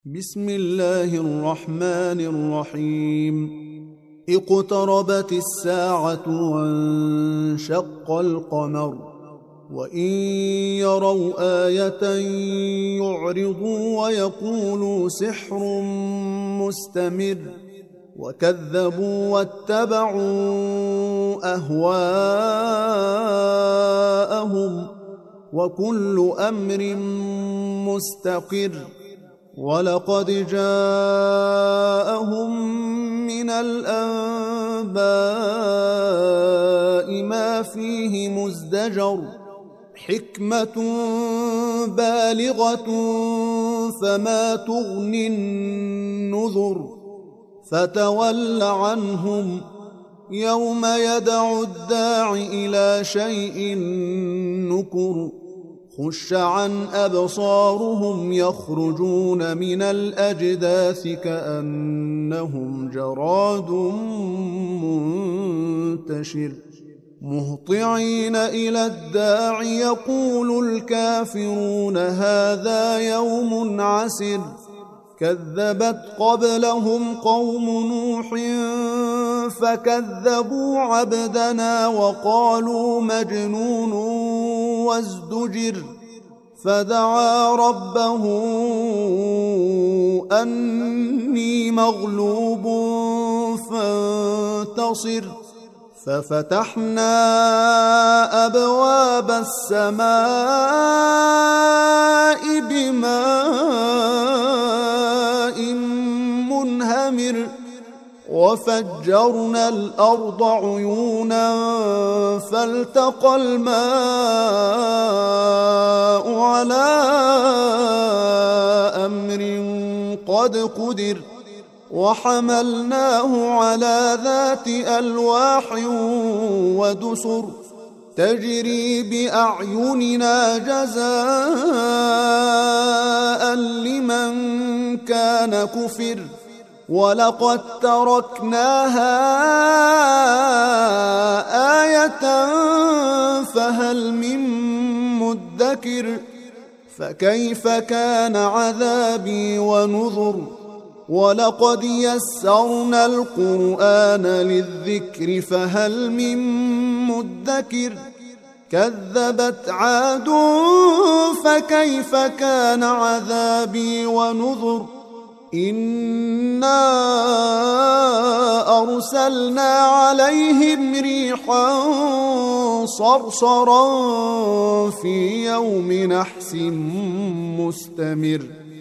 بسم الله الرحمن الرحيم. اقتربت الساعة وانشق القمر وإن يروا آية يعرضوا ويقولوا سحر مستمر وكذبوا واتبعوا أهواءهم وكل أمر مستقر ولقد جاءهم من الأنباء ما فيه مزدجر حكمة بالغة فما تغني النذر فتول عنهم يوم يدعو الداع إلى شيء نكر خش عن أبصارهم يخرجون من الأجداث كأنهم جراد منتشر مهطعين إلى الداع يقول الكافرون هذا يوم عسر كذبت قبلهم قوم نوح فكذبوا عبدنا وقالوا مجنون وازدجر فدعا ربه أني مغلوب فانتصر ففتحنا أبواب السماء بماء منهمر وفجرنا الأرض عيونا فالتقى الماء على أمر قد قدر وحملناه على ذات ألواح ودسر تجري بأعيننا جزاء لمن كان كفر ولقد تركناها آية فهل من مدكر فكيف كان عذابي ونذر ولقد يسرنا القرآن للذكر فهل من مدكر كذبت عاد فكيف كان عذابي ونذر إنا أرسلنا عليهم ريحا صرصرا في يوم نحس مستمر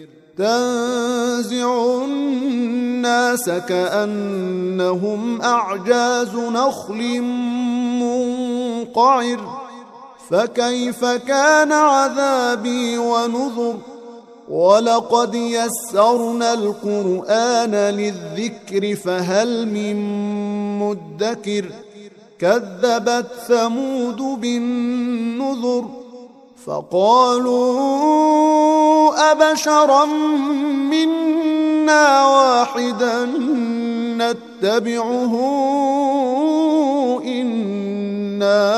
تنزع الناس كأنهم أعجاز نخل منقعر فكيف كان عذابي ونذر ولقد يسرنا القرآن للذكر فهل من مدكر كذبت ثمود بالنذر فقالوا أبشرا منا واحدا نتبعه إنا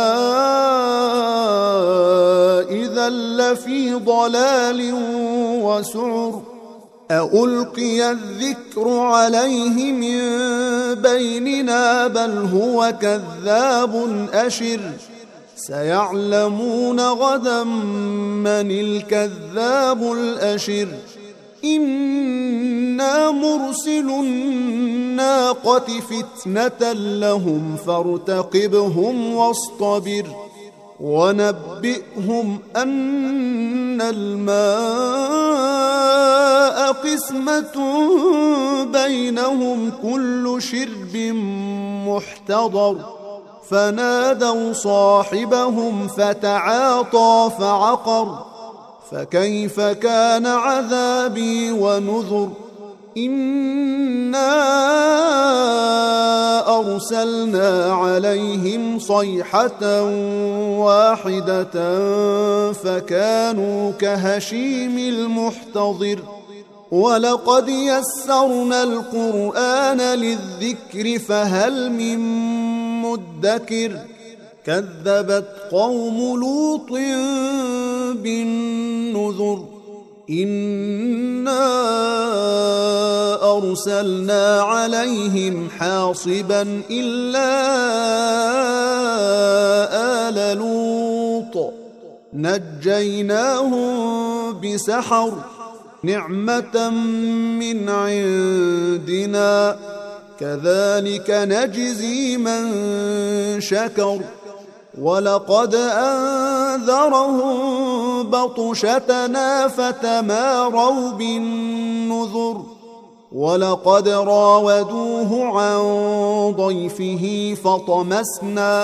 إذا لفي ضلال وسعر أألقي الذكر عليه من بيننا بل هو كذاب أشر سيعلمون غدا من الكذاب الأشر إنا مرسل الناقة فتنة لهم فارتقبهم واصطبر ونبئهم أن الماء قسمة بينهم كل شرب محتضر فنادوا صاحبهم فتعاطى فعقر فكيف كان عذابي ونذر إنا أرسلنا عليهم صيحة واحدة فكانوا كهشيم المحتضر ولقد يسرنا القرآن للذكر فهل من مدكر كذبت قوم لوط بالنذر إنا أرسلنا عليهم حاصبا إلا آل لوط نجيناهم بسحر نعمة من عندنا كذلك نجزي من شكر ولقد أنذرهم بطشتنا فتماروا بالنذر ولقد راودوه عن ضيفه فطمسنا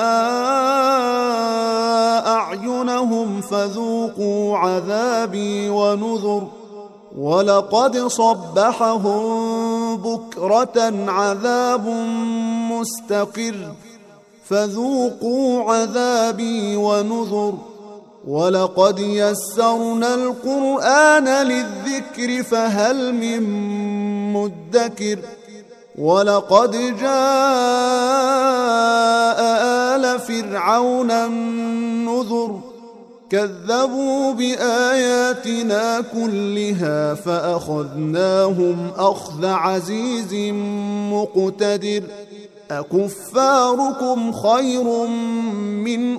أعينهم فذوقوا عذابي ونذر ولقد صبحهم بكرة عذاب مستقر فذوقوا عذابي ونذر ولقد يسرنا القرآن للذكر فهل من مدكر ولقد جاء آل فرعون النذر كذبوا بآياتنا كلها فأخذناهم أخذ عزيز مقتدر أكفاركم خير من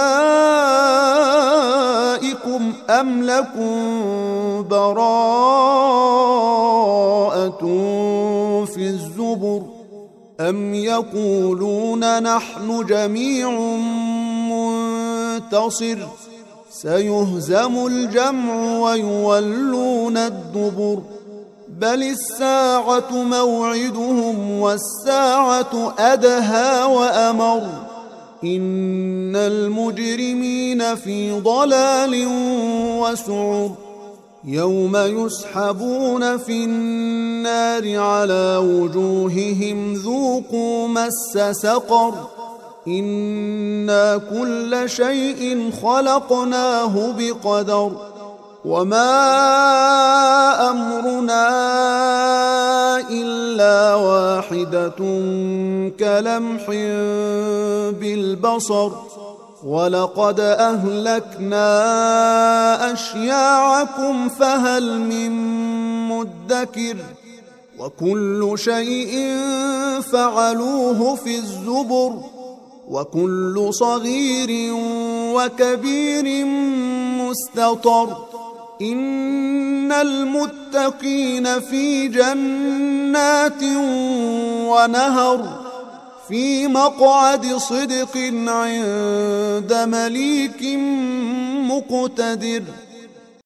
أولئكم أم لكم براءة في الزبر أم يقولون نحن جميع منتصر سيهزم الجمع ويولون الدبر بل الساعة موعدهم والساعة أدهى وأمر إن المجرمين في ضلال وسعر يوم يسحبون في النار على وجوههم ذوقوا مس سقر إنا كل شيء خلقناه بقدر وما أمرنا إلا واحدة كلمح بالبصر ولقد أهلكنا أشياعكم فهل من مدكر وكل شيء فعلوه في الزبر وكل صغير وكبير مستطر إن المتقين في جنات ونهر في مقعد صدق عند مليك مقتدر